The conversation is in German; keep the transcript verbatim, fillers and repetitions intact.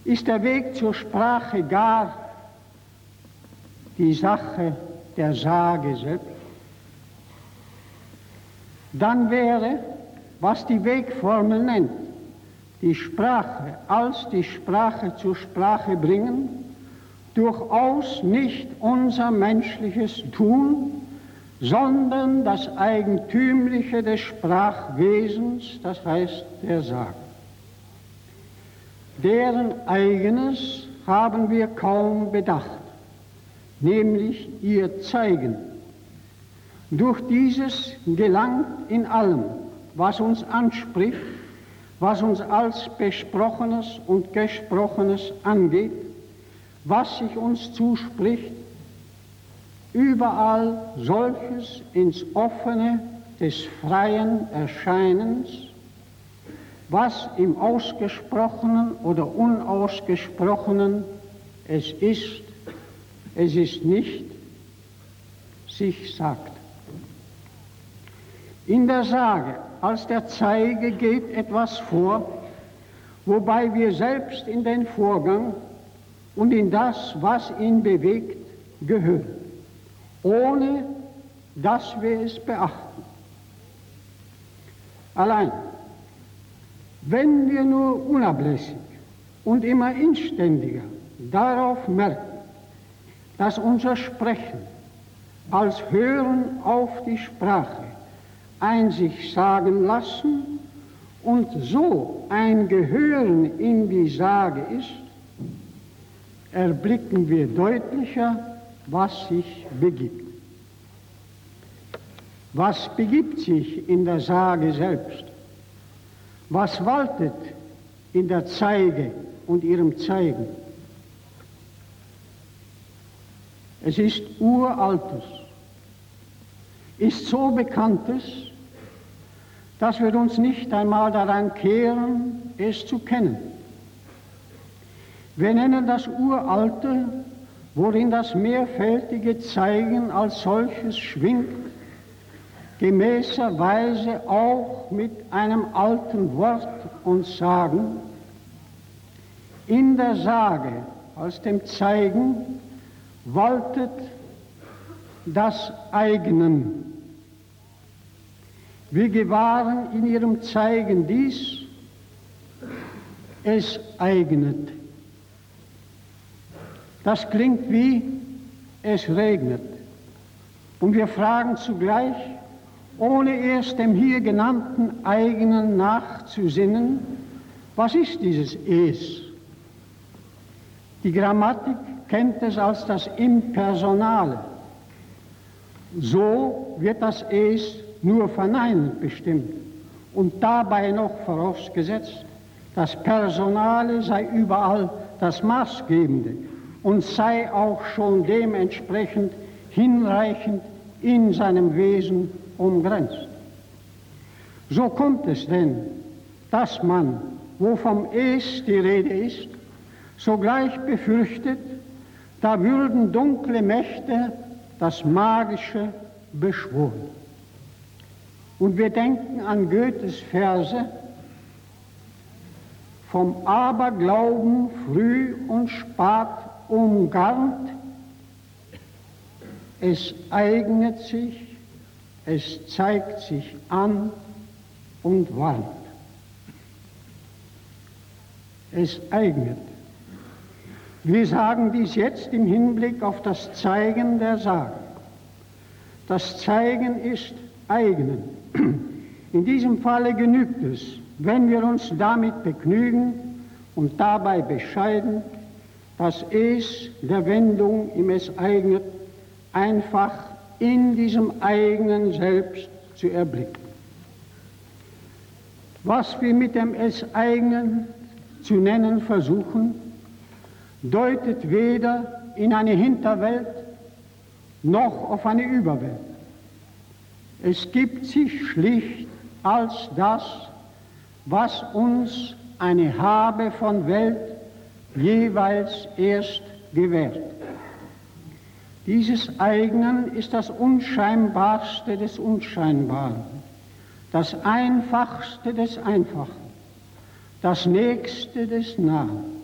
Ist der Weg zur Sprache gar die Sache der Sage selbst, dann wäre, was die Wegformel nennt, die Sprache als die Sprache zur Sprache bringen, durchaus nicht unser menschliches Tun, sondern das Eigentümliche des Sprachwesens, das heißt der Sage. Deren eigenes haben wir kaum bedacht, nämlich ihr Zeigen. Durch dieses gelangt in allem, was uns anspricht, was uns als Besprochenes und Gesprochenes angeht, was sich uns zuspricht, überall solches ins Offene des freien Erscheinens, was im Ausgesprochenen oder Unausgesprochenen es ist, es ist nicht, sich sagt. In der Sage als der Zeige geht etwas vor, wobei wir selbst in den Vorgang und in das, was ihn bewegt, gehören, ohne dass wir es beachten. Allein, wenn wir nur unablässig und immer inständiger darauf merken, dass unser Sprechen als Hören auf die Sprache ein sich sagen lassen und so ein Gehören in die Sage ist, erblicken wir deutlicher, was sich begibt. Was begibt sich in der Sage selbst? Was waltet in der Zeige und ihrem Zeigen? Es ist Uraltes, ist so Bekanntes, dass wir uns nicht einmal daran kehren, es zu kennen. Wir nennen das Uralte, worin das mehrfältige Zeigen als solches schwingt, gemäßerweise auch mit einem alten Wort und Sagen. In der Sage als dem Zeigen waltet das Eignen. Wir gewahren in ihrem Zeigen dies, es eignet. Das klingt wie es regnet. Und wir fragen zugleich, ohne erst dem hier genannten Eigenen nachzusinnen, was ist dieses Es? Die Grammatik kennt es als das Impersonale. So wird das Es nur verneinend bestimmt und dabei noch vorausgesetzt, das Personale sei überall das Maßgebende und sei auch schon dementsprechend hinreichend in seinem Wesen umgrenzt. So kommt es denn, dass man, wo vom Es die Rede ist, sogleich befürchtet, da würden dunkle Mächte das Magische beschworen. Und wir denken an Goethes Verse: vom Aberglauben früh und spät umgarnt, es eignet sich, es zeigt sich an und warnt. Es eignet. Wir sagen dies jetzt im Hinblick auf das Zeigen der Sage. Das Zeigen ist eignen. In diesem Falle genügt es, wenn wir uns damit begnügen und dabei bescheiden, das Es der Wendung im Es eignet einfach in diesem eigenen Selbst zu erblicken. Was wir mit dem Es eignen zu nennen versuchen, deutet weder in eine Hinterwelt noch auf eine Überwelt. Es gibt sich schlicht als das, was uns eine Habe von Welt jeweils erst gewährt. Dieses Eignen ist das Unscheinbarste des Unscheinbaren, das Einfachste des Einfachen, das Nächste des Nahen.